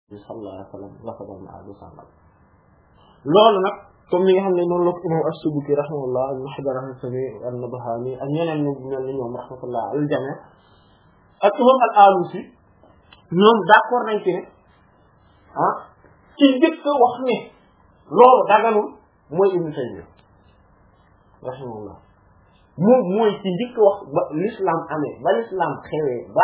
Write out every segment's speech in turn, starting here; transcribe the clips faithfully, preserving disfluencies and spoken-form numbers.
sallallahu alayhi wa sallam rafetal na aju sàngal loolu nag comme ni nga xam ne noonu la ko imam as-Subuki rahimahullah ibn Hajar al-Haythami an-Nabhani ak ñeneen ñu mel ni ñoom rahmatullah al jami ak imam al-Alusi ñoom d'accord nañ ci ne ah ci njëkk wax ne loolu daganul mooy Ibn Taymiyya rahimahullah moom mooy ci njëkk wax ba l'islam amee ba l'islam xewee ba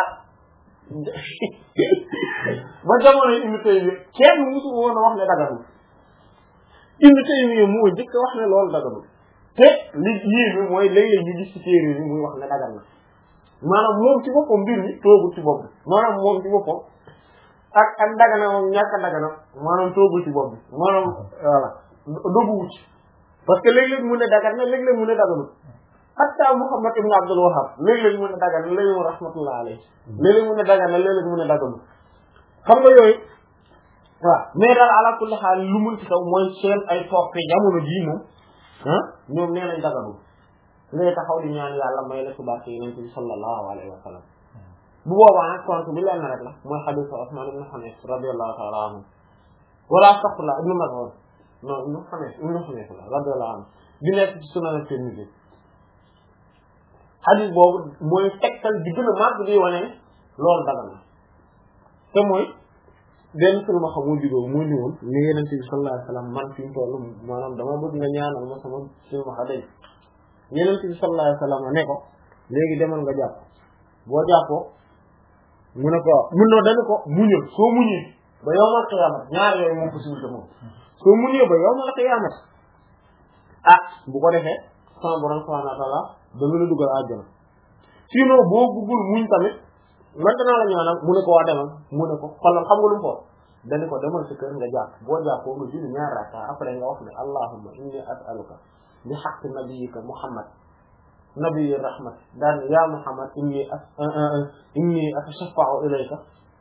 ba jamono Ibn Taymiyya kenn musu woon a wax ne daganul Ibn Taymiyya moo njëkk wax ne loolu daganul te li yéeme mooy léeg-léeg ñu gis ci téere yi muy wax ne dagan na maanaam moom ci boppam mbir mi toogul ci bopp bi maanaam moom ci boppam ak ak dagana moom ñàkk a dagana maanaam toogul ci bopp bi maanaam voilà dogguwu ci parce que léeg-léeg mu ne dagan na léeg-léeg mu ne daganul hatta Muhammad ibn Abdul Wahhab léeg-léeg mu ne dagan na léeg-léeg mu rahmatullah alayhi léeg-léeg mu ne dagan na léeg-léeg mu ne daganul xam nga yooyu waaw mais daal ala kulli xaal lu mun ci kaw mooy seen ay toppe jamono jii moom ah ñoom nee nañ daganul ngay taxaw di ñaan yàlla may la ci barke yonent bi sallallahu alayhi wa sallam bu boobaa nag tontu bi lenn rek la mooy hadith Usman ibn Hunayf radiyallahu ta'ala anhu wala astaghfirullah ibn Mas'ud non ibn Hunayf ibn Hunayf radiyallahu anhu di nekk ci Sunan Tirmidhi hadith boobu mooy tegtal di gën a màgg di wane loolu dagan na te mooy benn sulma xam moo jugóo moo ñëwoon ni yonent bi sallallahu alayhi wa sallam man fi mu toll maanaam dama bëgg nga ñaanal ma sama sulma xa day Yonent bi sallallahu alayhi wa sallam ne ko léegi demal nga jàpp boo jàppoo mu ne ko mun na dañu ko muñal soo muñee ba yawmal qiyaamat ñaar yooyu moom possibilité moom soo muñee ba yawmal qiyaamat ah bu ko defee sama borom subhanahu wa ta'ala da nga la dugal àjjana sinon boo bëggul muñ tamit maintenant la ñaanal mu ne ko waa demal mu ne ko xoolal xam nga lu mu foofu dañu ko demal sa kër nga jàpp boo jàppoo nga julli ñaar rakka après nga wax ne allahumma inni as'aluka bi haqqi nabiyyika Muhammad nabiyyi rahmat daan ya Muhammad inni inni atashaffa'u ilayka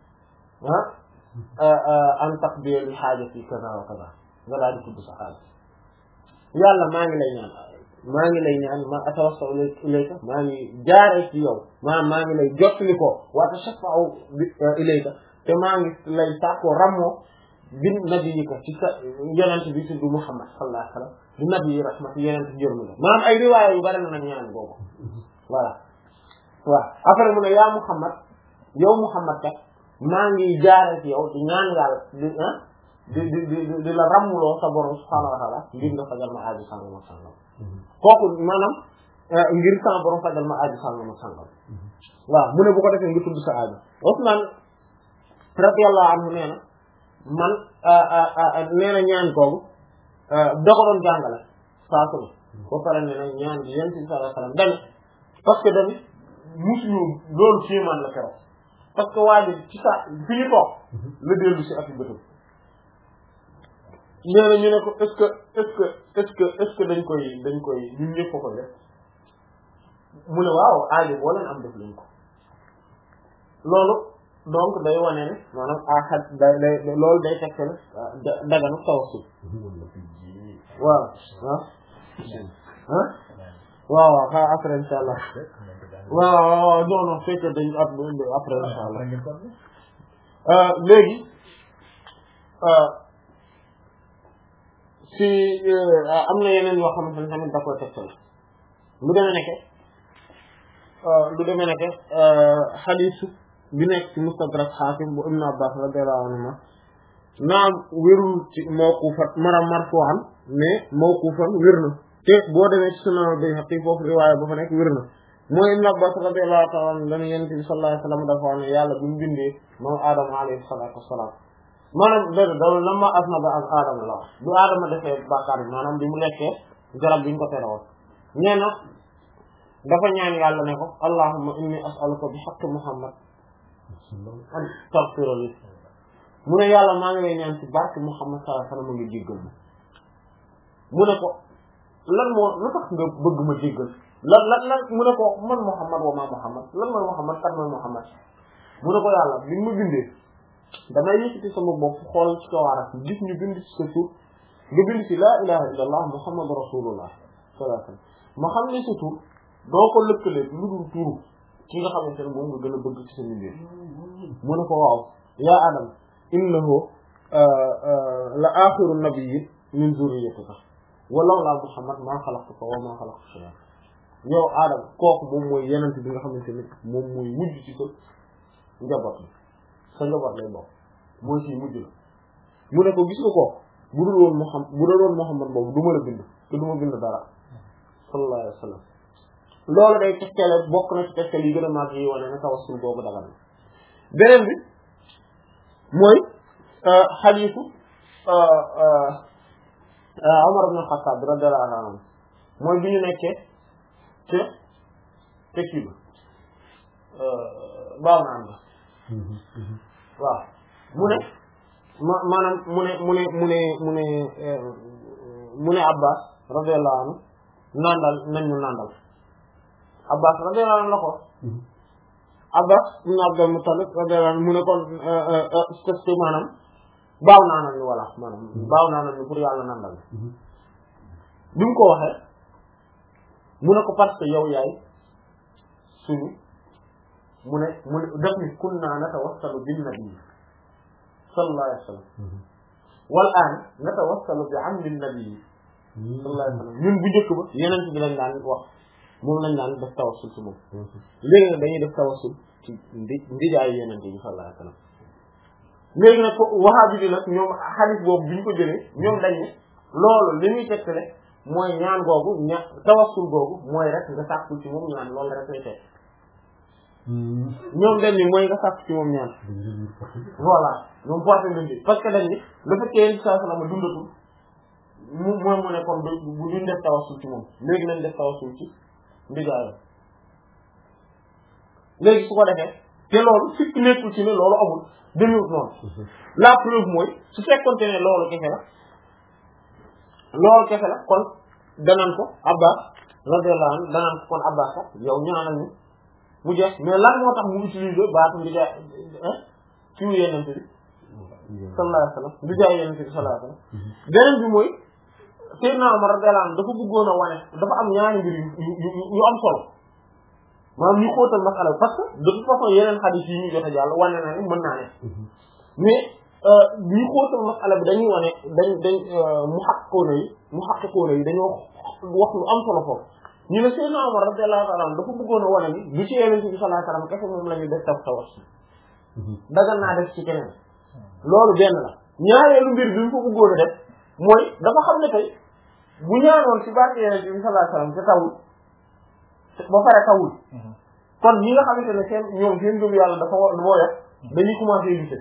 an taqdiya li haajati kaza wa kaza nga daal di tudd sa xaalis yàlla maa ngi lay ñaan maa ngi lay ñaan ma atawassalu ilayka maa ngi jaaree ci yow maa maa ngi lay jottali ko wa atashaffa'u ilayka te maa ngi lay sàkkoo rammoo bi nabiyyika ci sa yonent bi tudd Muhammad sallallahu alayhi wa sallam di nabi rahmat yeneen ci jërmu la maanaam ay riwaaya yu bari na nag ñaan boobu voilà waaw après mu ne yaa Muhammad yow Muhammad kat maa ngi jaare ci yow di ñaan yàlla di ah di di di di la ràmmuloo sa borom subhaanahu wa ta'ala ngir nga fajal ma aaju sàngam ak sàngam kooku maanaam ngir sa borom fajal ma aaju sàngam ak sàngam waaw mu ne bu ko defee nga tudd sa aaju Usmaan radiyallahu anhu nee na man nee na ñaan kooku da ko doon jàngale saa su ne ba pare ne nag ñaan bi yonent bi sallallahu alayhi wa sallam dañu parce que dañu musuñu loolu kéemaan la keroog parce que waa ji ci saa fi ñu toog la dellu si ak bëtam nee na ñu ne ko est-ce que est-ce que est-ce que est-ce que dañ koy dañ koy ñun ñëpp ko koy def mu ne waaw aajo boo leen am def lañ ko loolu donc day wane ne maanaam axat day day loolu day fekk ne daganu tawassul waaw ah ah waaw waaw xaa après insha allah waaw waaw non non fekk dañ après insha allah léegi si am na yeneen yoo xamante ne tamit da koy tegtal lu demee nekke lu demee nekke xadiisu bi nekk ci Mustadrak Hakim bu Ibn Abbas radiyallahu anhuma naam wérul ci mawqufan maanaam marfu'an mais mawqufan wér na te boo demee ci Sunan Bayhaqi foofu riwaaya ba fa nekk wér na mooy Ibn Abbas radiyallahu ta'ala anhu dana Yonent bi sallallahu alayhi wa sallam dafa wax ne yàlla bi mu bindee moom Adama alayhi salaatu wassalaam maanaam dëgg daw lamma aznaba ak Adama la wax bu Adama defee bàkkaar bi maanaam bi mu lekkee garab bi ñu ko tere woon nee na dafa ñaan yàlla ne ko allahumma inni as'aluka bi haqqi Muhammad an taghfira li mu ne yàlla maa ngi lay ñaan ci barke Muhammad sallallahu alayhi wa sallam nga jéggal ma mu ne ko lan moo lu tax nga bëgg ma jéggal lan lan lan mu ne ko man Muhammad wa ma Muhammad lan mooy Muhammad kan mooy Muhammad mu ne ko yàlla bi ma bindee damay yëkkati sama bopp xool ci kaw aras gis ñu bind ci sa tur nga bind ci laa ilaha illa allah Muhammad rasulullah sallallahu alayhi wa sallam ma xam ne sa tur doo ko lëkkale lu dul turu ki nga xamante ne moom nga gën a bëgg ci sa mbir mu ne ko waaw yaa Adam innahu la axiru nabiyyin min zurriyyatika walaw la Muhammad maa xalaqtuka wa maa xalaqtu shay'an yow Adama kooku moom mooy yenent bi nga xamante ne moom mooy mujj ci sa njaboot bi sa njaboot lay bokk mooy ci mujj la mu ne ko gis nga kooku bu dul woon Muhammad bu dul woon Muhammad boobu du ma la bind te du ma bind dara sallallahu alayhi wa sallam loolu day tegtale bokk na ci tegtal yi gën a màgg yi wane ne tawassul boobu dagal na beneen bi mooy xadiisu Umar ibn Khattab radiyallahu anhu mooy bi ñu nekkee te te kii ba baaw naan ba waaw mu ne ma maanaam mu ne mu ne mu ne mu ne mu ne Abbas radiyallahu anhu nandal nañ ñu nandal Abbas radiyallahu anhu la ko Abbas ibn Abdul Muttalib radiyallahu anhu mu ne kon est-ce que maanaam baaw naanal ñu wala maanaam baaw naanal ñu pour yàlla nandal bi mu ko waxee mu ne ko parce que yow yaay suñu mu ne mu ne def ni kunna natawassalu bin nabi sallallahu alayhi wa sallam wal an natawassalu bi amri nabi sallallahu alayhi wa sallam ñun bu njëkk ba yeneen bi lañ daan wax moom lañ daan def tawassul ci moom léegi nag dañuy def tawassul ci ndi ndijaayu yeneen bi sallallahu alayhi wa sallam léegi nag wahabi bi nag ñoom xadis boobu bi ñu ko jëlee ñoom dañ ne loolu li muy tegtale mooy ñaan googu ña tawassul googu mooy rek nga sàkku ci moom ñaan loolu rek lay teg ñoom dañ ni mooy nga sàkku ci moom ñaan voilà ñoom porté nañ ci parce que dañ ni le fait que yéen saa salama dundatul mu mooy mu ne comme bu duñ def tawassul ci moom léegi nañ def tawassul ci ndigaayam léegi su ko defee te loolu surtout nekkul ci ne loolu amul demewut noonu la preuve mooy su fekkonte ne loolu kese la loolu kese la kon danaan ko Abbas radiyallahu anhu danaan ko kon Abbas sax yow ñaanal ñu mu jeex mais lan moo tax mu utiliser baatu ndigaay ci yenente bi sallallahu alayhi wa sallam ndigaay yenente bi sallallahu alayhi wa sallam beneen bi mooy Seydina Omar radiyallahu anhu dafa bëggoon a wane dafa am ñaari mbir yu yu am solo maanaam ñu xóotal masala bi parce que de toute façon yeneen xadis yi ñu jot a jàll wane na ne mën naa ne mais ñu xóotal masala bi dañuy wane dañ dañ mu xaqikoona yi mu xaqikoona yi dañoo wax lu am solo foofu ñu ne Seydina Omar radiyallahu ta'ala anhu dafa bëggoon a wane ni du ci Yonent bi sallallahu alayhi wasallam kese moom la ñu def taf tawassul dagal naa def ci keneen loolu benn la ñaareelu mbir bi mu ko bëggoon a def mooy dafa xam ne tey bu ñaanoon ci barke Yonent bi sallallahu alayhi wasallam te tawul ba pare tawul kon ñi nga xamante ne seen ñoom seen gëm yàlla dafa wo dafa woyof dañuy commencer douter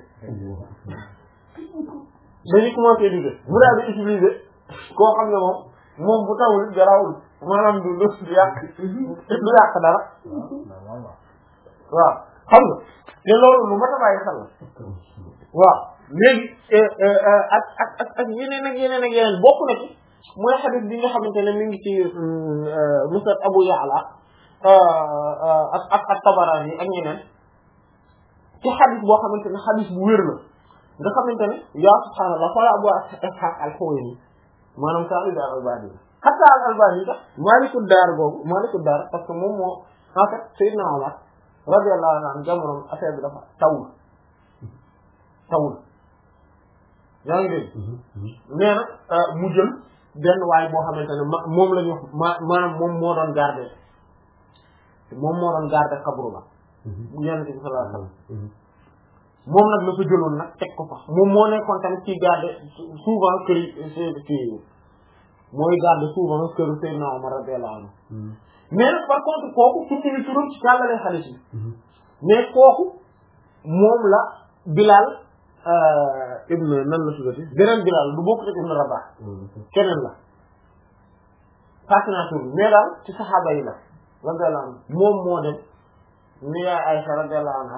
dañuy commencer douter mu daal di utiliser koo xam ne moom moom bu tawul garawul maanaam du du yàq du yàq dara waaw xam nga te loolu lu mat a bàyyi xel la waaw léegi ak ak ak ak yeneen ak yeneen ak yeneen bokk na ci mooy xadis bi nga xamante ne mi ngi ci musnad Abu Ya'la ak ak ak Tabarani ak ñeneen ci xadis boo xamante ne xadis bu wér la nga xamante ne yaa subhaanallah xoola Abu Ishaq al-Huwayni maanaam taalibe al-Albani hatta al-Albani sax Maalikud Daar googu Maalikud Daar parce que moom moo en fait Seydina Omar radiyallahu anhu jamonoom affaire bi dafa tawul tawul yaa ngi dégg nee na mu jël benn waay boo xamante ne ma moom la ñu wax ma maanaam moom moo doon garder moom moo doon garder xabru la Yonent bi sallallahu alayhi wasallam moom nag la fa jëloon nag teg ko fa moom moo nekkoon tamit ci garder souvent kër kii mooy garder souvent kër Seydina Omar radiyallahu anhu mais nag par contre kooku tuuti ni turam ci jàllale xaalis bi mais kooku moom la Bilal ibn nan la tuddati beneen Bilal du bokk rek ibn Rabah keneen la fascinateur bi mais daal ci saxaaba yi la radiyallahu anhu moom moo dem ni yaay Aïcha radiyallahu anha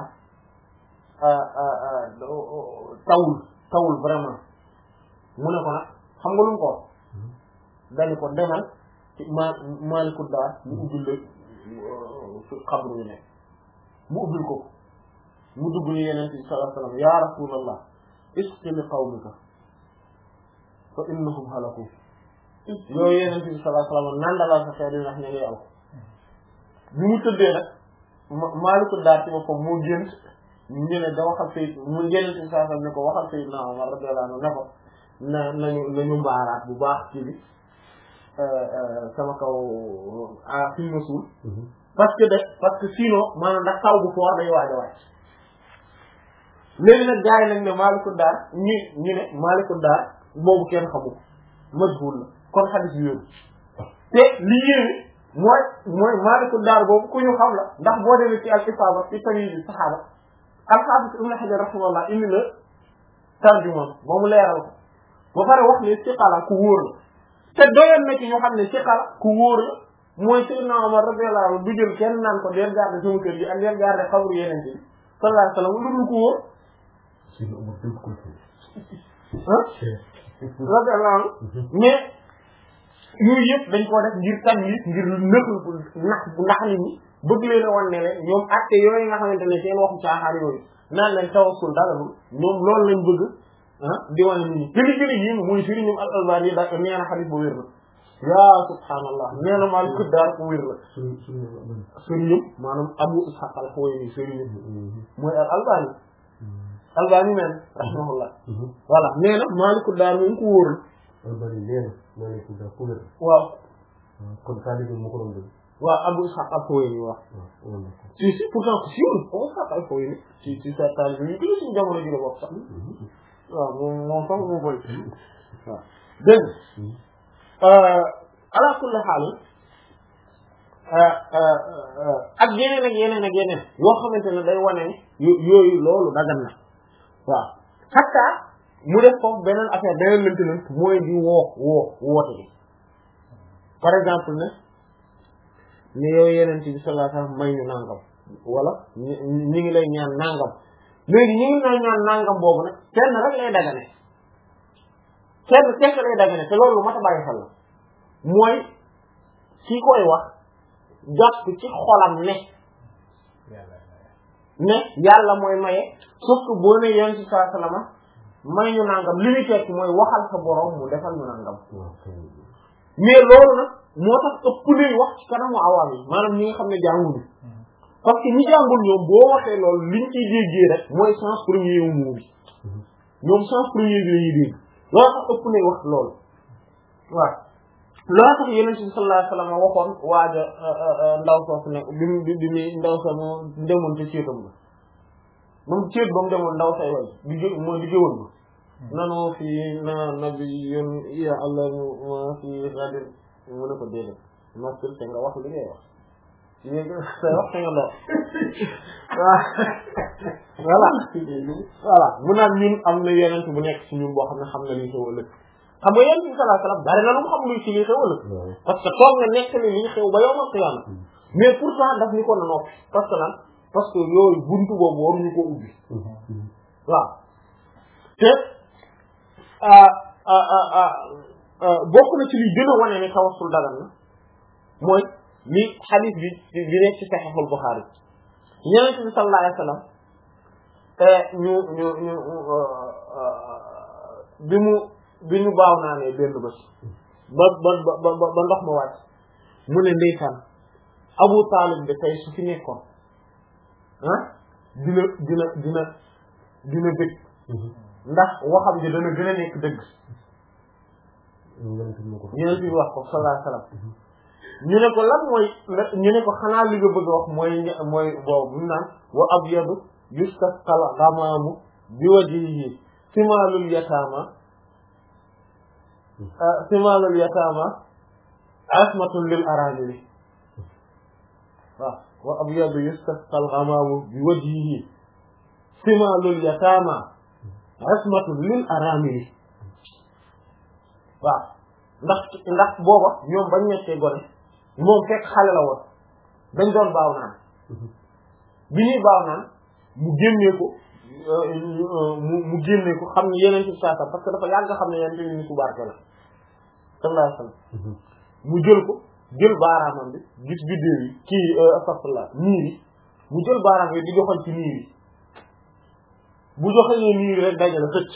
tawul tawul vraiment mu ne ko nag xam nga lu mu ko dañu ko demal ci ma Maalikud Daar mu ubbil la fi xabru yi nekk mu ubbil ko mu dugg ni Yonent bi sallallahu alayhi wasallam ya rasulallah isqi li qawmika fa innahum halaku yow Yonent bi sallallahu alayhi wasallam nandalal sa xeet yi ndax ñu ngi yàlla bi mu tëddee nag Maalikud Daar ci boppam moo gént ñu ne da waxal Seydina mu yeneen ci saa ne ko waxal Seydina Omar radiyallahu anhu ne ko na nañu nañu mbaaraat bu baax ci bi sama kaw ah fi ma suul parce que de parce que sinon maanaam ndax taw bu foor day waaj a wàcc léegi nag gars yi nag ne Maaliku Daar ñi ñu ne Maaliku Daar boobu kenn xamul majhul la kon xadis bi yóbbu te li yéeme mooy mooy Maaliku Daar boobu ku ñu xam la ndax boo demee ci al-Isaaba ci tamyiz saxaaba al-Haafiz Ibn Hajar rahimahullah indi la tarjuma ba mu leeral ko ba pare wax ne siqala ku wóor la te doyoon na ci ñu xam ne siqala ku wóor la mooy Seydina Omar radiyallahu anhu du jël kenn naan ko del garder sama kër gi ak del garder xabru yeneen ci sallallahu alayhi wa sallam lu dul ku wóor radiyallahu anhu mais yooyu yëpp dañ koo def ngir tan yi ngir nëx nax ndax nit ñi bëgg leen a wan ne le ñoom acte yooyu nga xamante ne seen waxu caaxaan yooyu naan leen tawassul daganul ñoom loolu lañ bëgg ah di wane nit ñi te li gën a yéeme muy firi ñoom al Albani da nee na xadis bu wér la yaa subhaanallah nee na Maaliku Daar ku wér la sëriñam maanaam Abu Ishaq al-Huwayni sëriñam mooy al Albani Albani men rahimahullah voilà nee na Maaliku Daar moom ku wóor la Albani nee na Maaliku Daar ku wér waaw kon taalibe mu ko doon dégg waaw Abu Ishaq al-Huwayni wax si si pourtant ku siiw Abu Ishaq al-Huwayni si si sa taalibe ñu gën a suñu jamono ji la bokk sax waaw moom moom sax moo koy waaw dégg ala kulli xaal ak yeneen ak yeneen ak yeneen yoo xamante ne day wane ne yooyu loolu dagan na waaw hatta mu def foofu beneen affaire beneen lënt lënt mooy di woo woo woote bi par exemple ne ni yow yeneen ci bi sallallahu alayhi wasallam may ñu nangam wala ñi ngi lay ñaan nangam léegi ñi ngi lay ñaan nangam boobu nag kenn rek lay dagane kenn kenn lay dagane te loolu mat a bàyyi xel la mooy ki koy wax jàpp ci xolam ne ne yàlla mooy maye sauf que boo ne yonent bi sallallahu alayhi wasallam may ñu nangam li ñu tekki mooy waxal sa borom mu defal ñu nangam mais loolu nag moo tax ëpp luy wax ci kanamu awaam yi maanaam ñi nga xam ne jànguñu parce que ñi jàngul ñoom boo waxee loolu liñ ciy déggee rek mooy sens premier wu mu bi ñoom sens premier bi la ñuy dégg loolu tax ëpp luy wax loolu waaw loolu tax yonent bi sallallahu alayhi wasallam waxoon waaja ndaw soosu ne bi mu bi mu ndaw sa mu demoon ci ceetam ba moom ceet ba mu demoon ndaw say way di jë mooy di jëwoon ba nanoo fii na nabi yón ya allah ma fii radir mu ne ko déedéet noppil te nga wax li ngay wax yéegi say wax te nga doon waaw voilà voilà mu naan ñun am na yonent bu nekk ci ñun boo xam ne xam na li xew ëllëg xam nga yonent bi sallallahu alayhi wasallam bari na lu mu xam luy ci li xew ëllëg parce que toog nga nekk ni li xew ba yowmal qiyaama mais pourtant daf ñu ko na noppi parce que lan parce que yooyu buntu boobu waruñu ko ubbi waaw te bokk na ci li gën a wane ne tawassul dagan na mooy li hadith bi bi nekk ci Sahihul Bukhari yonent bi sallallahu alayhi wasallam ñu ñu ñu bi mu bi ñu baaw naa ne benn bés ba ba ba ba ndox ma wàcc mu ne ndeysaan Abu Talib de tey su fi nekkoon ah dina dina dina dina dëgg ndax waxam ji dana gën a nekk dëgg ñeneen bi wax ko sallallahu alayhi wasallam ñu ne ko lan mooy ñu ne ko xanaa li nga bëgg a wax mooy mooy boobu ñu naan wa abyadu yustasqal ghamamu bi wajhihi simalul yatama simalul yatama asmatun lil aramili waaw wa abyadu yustasqal ghamamu bi wajhihi simalul yatama asmatun lil aramili waaw ndax ndax booba ñoom bañ nekkee gone moom fekk xale la woon dañ doon baaw naan bi ñuy baaw naan mu génnee ko mu mu génnee ko xam ne yeneen ci saa parce que dafa yàgg xam ne yeneen ni ku barke la sallallahu alayhi wasallam mu jël ko jël baaraamam bi gis biddéew yi kii astafurlah niir yi mu jël baaraam bi di joxoon ci niir yi bu joxee niir yi rek dajale xëcc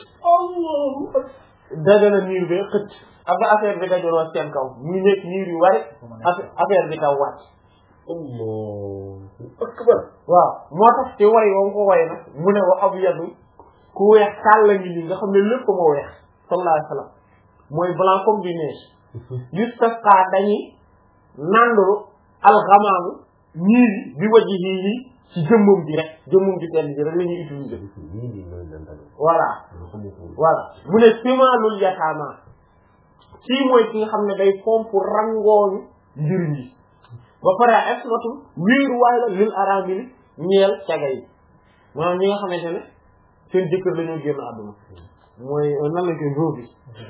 dajale niir bi xëcc ak affaire bi dajaloo seen kaw muy nekk niir yu wari affaire bi taw wàcc Allahu akbar. waaw moo tax ci way woo ko way nag mu ne wa abyadu ku weex tàll la ngi nii nga xam ne lépp ko moo weex sallallahu alayhi wa sallam mooy blanc comme du neige yustasqa dañuy nandulu alxamaamu ñii bi waji yi ci jëmmam ji rek jëmmam ji tenn ji rek la ñuy utiliser voilà voilà mu ne simalul yataama kii mooy ki nga xam ne day fomp rangooñu njëriñ yi ba pare esmatul wiiru waay la lil aramili ñeel caga yi maanaam ñi nga xamante ne seen jëkkër la ñoo génn àdduna mooy nan la koy veuve bi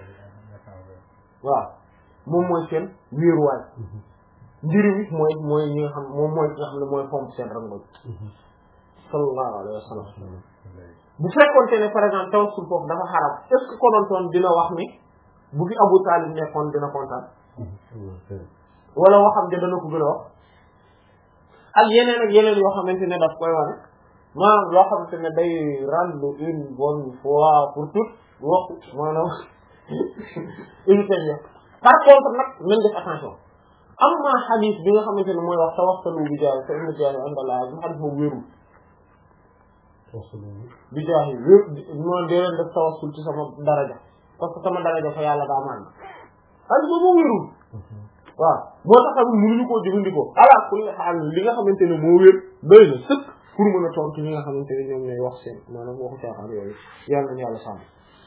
waaw moom mooy seen wiiru waay njëriñ yi mooy mooy ñi nga xam moom mooy ki nga xam ne mooy fomp seen rangooñ sallallahu alayhi wa sallam bu fekkoonte ne par exemple tawassul foofu dafa xaram est-ce que konontoon dina wax ni bu fi Abu Talib nekkoon dina kontaan wala waxam ja dana ko gën a wax ak yeneen ak yeneen yoo xamante ne daf koy wane maanaam loo xamante ne day rendre une bonne fois pour toutes waxu maanaam unité par contre nag nañ def attention am na xadis bi nga xamante ne mooy wax tawassalu bi jaay sa ina jaay andala bi xadis boobu wérul bi jaay wér noonu dee leen def tawassul ci sama daraja parce que sama daraja fa yàlla daa maan xadis boobu wérul waaw moo tax tamit mënuñu koo jëfandikoo ala kulli xaal li nga xamante ne moo wér doy na sëkk pour mën a tontu ñi nga xamante ne ñoom ñooy wax seen maanaam waxu caaxaan yooyu yàlla nañu yàlla sàmm.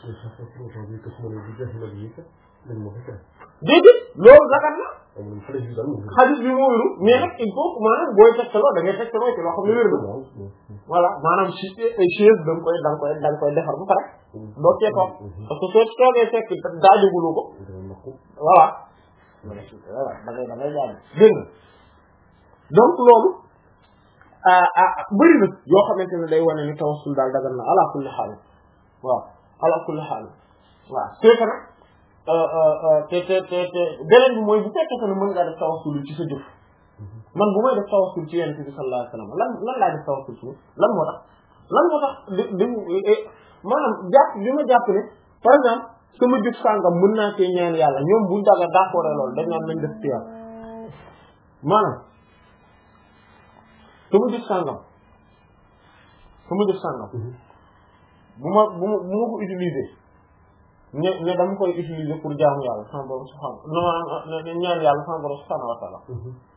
déedéet loolu dagan na. xadis bi moo wéru mais nag il faut que maanaam booy tegtaloo da ngay tegtaloo ci loo xam ne wér na. voilà maanaam si chaise da nga koy da nga koy da nga koy defar ba pare. doo cee toog parce que soo toogee fekk daa jógulu ko. voilà. voilà da ngay da ngay jaay dégg nga donc loolu bëri na yoo xamante ne day wane ni tawassul daal dagal na ala kulli xaal waaw ala kulli xaal waaw c'est que nag te te te te beneen bi mooy bu fekkee ne mën ngaa def tawassul ci sa jëf man bu may def tawassul ci yonent bi sallallahu alayhi wasallam lan lan laa def tawassul ci lan moo tax lan moo tax di di maanaam jàpp bi ma jàpp ne par exemple sama jëf sàngam mën naa cee ñaan yàlla ñoom buñ daga d'accord loolu dañ naan nañ def tiyaar maanaam sama jëf sàngam sama jëf sàngam bu ma bu ma bu ma ko utiliser ne ne dama koy utiliser pour jaamu yàlla sama borom subhanahu ne ñaan yàlla sama borom subhanahu wa ta'ala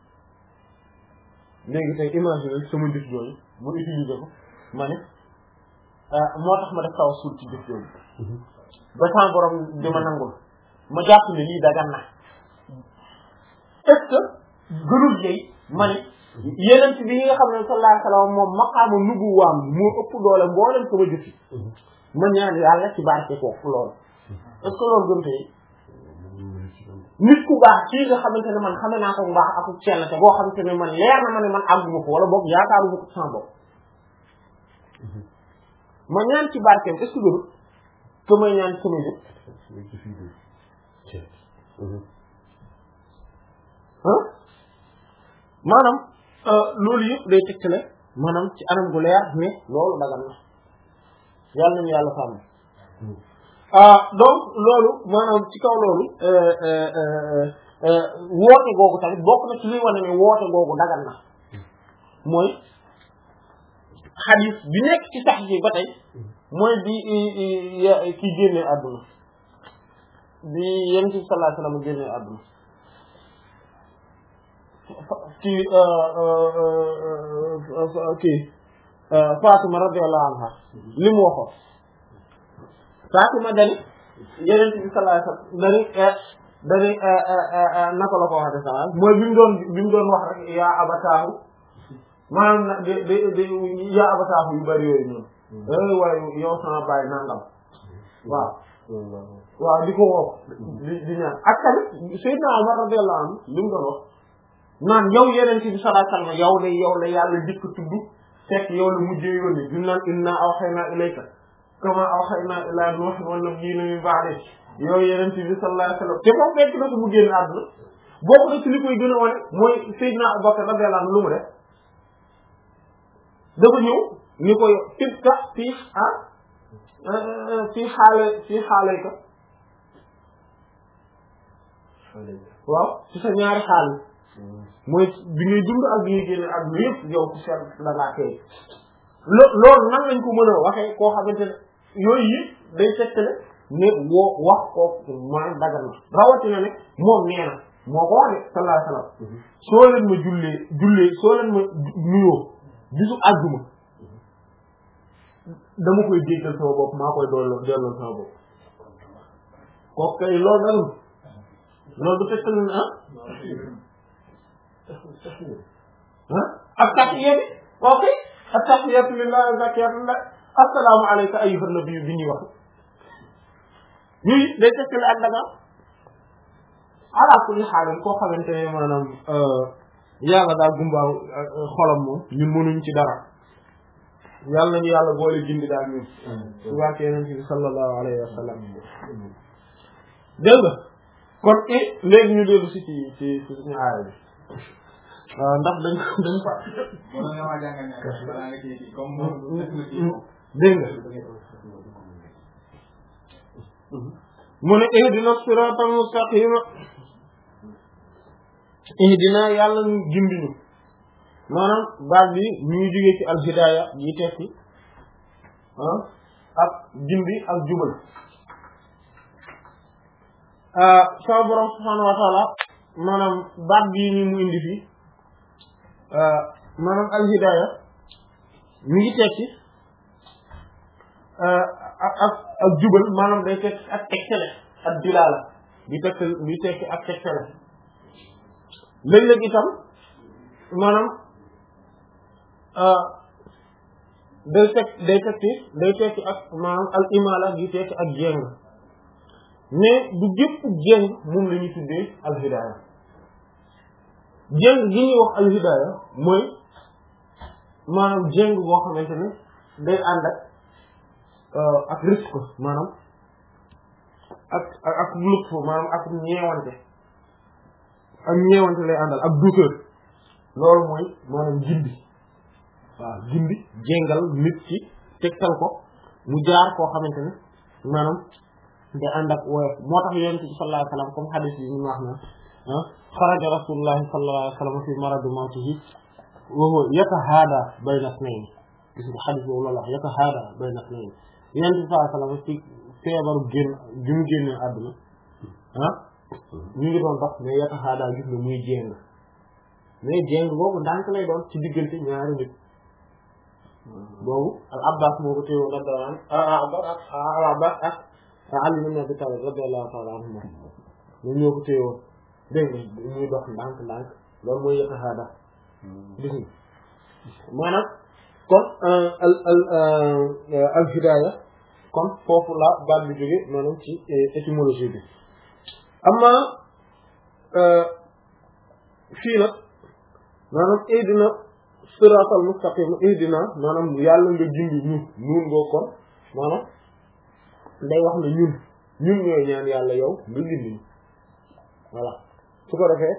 léegi tey imaginer sama jëf yooyu mu utiliser ko ma ne moo tax ma def tawassul ci jëf yooyu ba sama borom di ma nangul ma jàpp ne lii dagan na est-ce que gënul jëy ma ne yeneen bi yi nga xam ne sallallahu alayhi wa sallam moom maqaama nubuwaam moo ëpp doole mboolem sama jëfi ma ñaan yàlla ci barke foofu loolu est-ce que loolu gën tey nit ku baax kii nga xamante ne man xame naa ko mbaax ak sell te boo xamante ne man leer na ma ne man àgguma ko wala boog yaakaaru ma ko sama bopp ma ñaan ci barkeem est-ce que gënul que may ñaan sama jëf ah maanaam loolu yëpp day tegtale maanaam ci anam gu leer mais loolu dagan na yàlla nañu yàlla sàmm donc loolu maanaam ci kaw loolu woote googu tamit bokk na ci liy wane ne woote googu dagan na mooy xadiis bi nekk ci sax yi ba tey mooy bi ki génne àdduna bi yonent bi sallallahu alayhi wasallam génne àdduna ci kii Fatima radiyallahu anha li mu waxoon Fatima dani yonent bi sallallahu alayhi wasallam dani dani naka la ko waxee sax mooy bi mu doon bi mu doon wax rek yaa abataahu maanaam de de de yaa abataahu yu bari yooyu noonu eh waaye yow sama baay nangam waaw waaw di ko woo di di ñaan ak tamit Seydina Omar radiyallahu anhu li mu doon wax naan yow yeneen ci bi sallallahu alayhi wasallam yow la yow la yàlla dikk tudd fekk yow la mujjee yónni bi naan inna awhaynaa ilayka kama awhaynaa ilaa Nuuhin wan nabiyyiina min ba'dihi yow yeneen ci bi sallallahu alayhi wasallam te moom fekk na ko mu génn àdduna bokk na ci li koy gën a wane mooy Seydina Abubakar radiyallahu anhu lu mu def dafa ñëw ni ko tibta fii ah fii xaale fii xaale ka waaw ci sa ñaari xaal mooy bi ngay dund ak bi ngay génn ak yëpp yow ku seet da ngaa tey lo- loolu nan lañ ko mën a waxee koo xamante ne yooyu yëpp day fekk ne ne woo wax ko maanaam dagal na rawatina ne moom nee na moo ko wax ne sallallahu alayhi wasallam soo leen ma jullee jullee soo leen ma nuyoo bisu àjjuma dama koy déggal sama bopp maa koy dolloo delloo sama bopp kooku kay loolu nag loolu du fekk ne ah ah ak taxiya bi ok ak taxiyatu lillahi wa zakiyatu lillah assalaamu alayka ayyuhan nabiyyu bi ñuy wax ñuy day fekk ne ak daga ala kulli xaal koo xamante ne maanaam yàlla daal gumbaaw xolam moom ñun mënuñ ci dara yàlla nañu yàlla boole jindi daal ñun ci wàcce yonent bi sallallahu alayhi wa sallam dégg nga kon i léegi ñu dellu si ci ci ci suñu aaya bi waaw ndax dañ dañ fa dégg nga mu ne ihdina siratal mustaqima ihdina yàlla ñu gindinu maanaam baat bi ñu ngi jógee ci alhidaaya yi tekki ah ak gindi ak jubal sama borom subhaanahu wa taala maanaam baat bii ni mu indi fii maanaam alhidaaya mi ngi tekki ak ak ak jubal maanaam day tekki ak tegtale ak dilaala di tekki di tekki ak tegtale léeg-léeg itam maanaam day tekk day tekki day tekki ak maanaam al imaala di tekki ak jéng mais du gépp jéng moom la ñuy tuddee al hidaaya jéng gi ñuy wax al hidaaya mooy maanaam jéng boo xamante ne day ànd ak ak risque maanaam ak ak ak lutf maanaam ak ñeewante ak ñeewante lay àndal ak douceur loolu mooy maanaam gindi waaw gindi jéngal nit ci tegtal ko mu jaar koo xamante ne maanaam day ànd ak woyof moo tax yonent bi sallallahu alayhi wa sallam comme hadith yi ñu wax na ah xaraja rasulullahi sallallahu alayhi wa sallam fi maradi mawtihi wa huwa yatahaada bayna isnayn gis nga hadith boobu loolu wax yatahaada bayna isnayn yonent bi sallallahu alayhi wa sallam ci feebaru génn bi mu génnee àdduna ah ñu ngi doon dox mais yatahaada gis nga muy jéng mais jéng boobu ndànk lay doon ci diggante ñaari nit boobu al abbas moo ko téewoon radiyallahu anhu al abbas ak Ali ibn Abi Talib radiyallahu ta'ala anhu ñoom ñoo ko téewoon dégg nga ñuy dox ndànk ndànk loolu mooy yatahaada gis nga maanaam kon al al al hidaaya kon foofu la baat bi jóge maanaam ci étymologie bi amma fii nag maanaam ihdina siratal mustaqim ihdina maanaam yàlla nga jindi ñu ñun ngoo kon maanaam day wax ne ñun ñun ñooy ñaan yàlla yow nga gindi ñu voilà su ko defee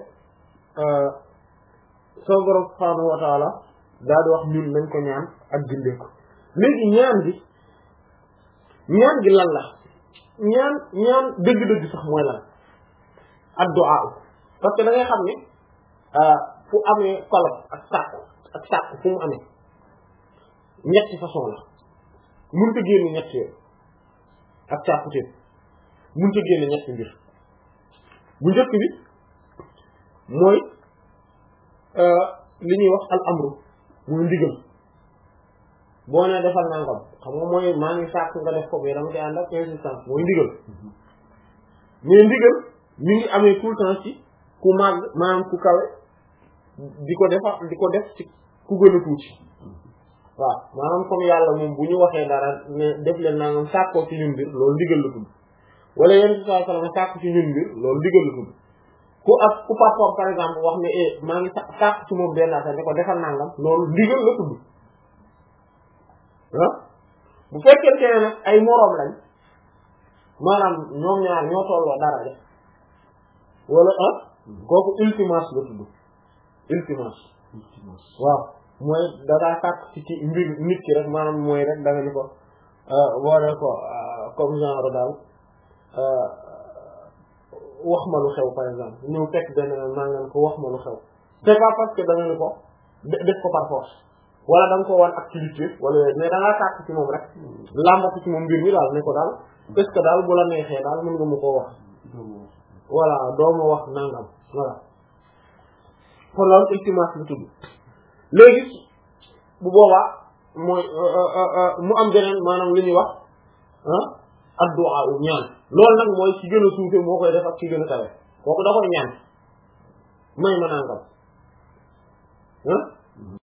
soo borom subhaanahu wa taala daal di wax ñun nañ ko ñaan ak gindee ko léegi ñaan gi ñaan gi lan la ñaan ñaan dëgg-dëgg sax mooy lan addu'a parce que da ngay xam ne fu amee kolop ak sàkku ak sàkku fu mu amee ñetti façon la mun ko génne ñetti yoon ak sàkkuteem mun ko génne ñetti mbir bu njëkk bi mooy li ñuy wax al amru muy ndigal boo nee defal nangam xam nga mooy maa ngi sàkk nga def ko mais dama koy ànd ak insistance mooy ndigal mais ndigal mi ngi amee tout le temps ci ku màgg maanaam ku kawe di ko defa di ko def ci ku gën a tuuti waaw maanaam comme yàlla moom bu ñu waxee dara ne def leen nangam sàkkoo ci ñun mbir loolu ndigal la tudd wala yenn saa saa sallam sàkk ci ñun mbir loolu ndigal la tudd ku ak ku papa par exemple wax ne eh maa ngi sàkk ci moom benn affaire ne ko defal nangam loolu ndigal la tudd ah bu fekkente ne nag ay moroom lañ maanaam ñoom ñaar ñoo tolloo dara de wala ah kooku ultimas la tudd ultimas waaw mooy dangaa sàkk ci ci mbir nit ki rek maanaam mooy rek da nga ni ko boo ne ko comme genre daal wax ma lu xew par exemple ñëw fekk benn maa ngeen ko wax ma lu xew c'est pas parce que da nga ni ko def ko par force wala da nga ko wan activité wala mais da ngaa tàkk ci moom rek làmbatu ci moom mbir mi daal ne ko daal est-ce que daal bu la neexee daal mën nga mu koo wax voilà doo ma wax nangam voilà kon loolu iltimas lu tudd léegi bu boobaa mooy mu am beneen maanaam li ñuy wax ah addu'a u ñaan loolu nag mooy ci gën a suufe moo koy def ak ci gën a kawe kooku da koy ñaan may ma nangam ah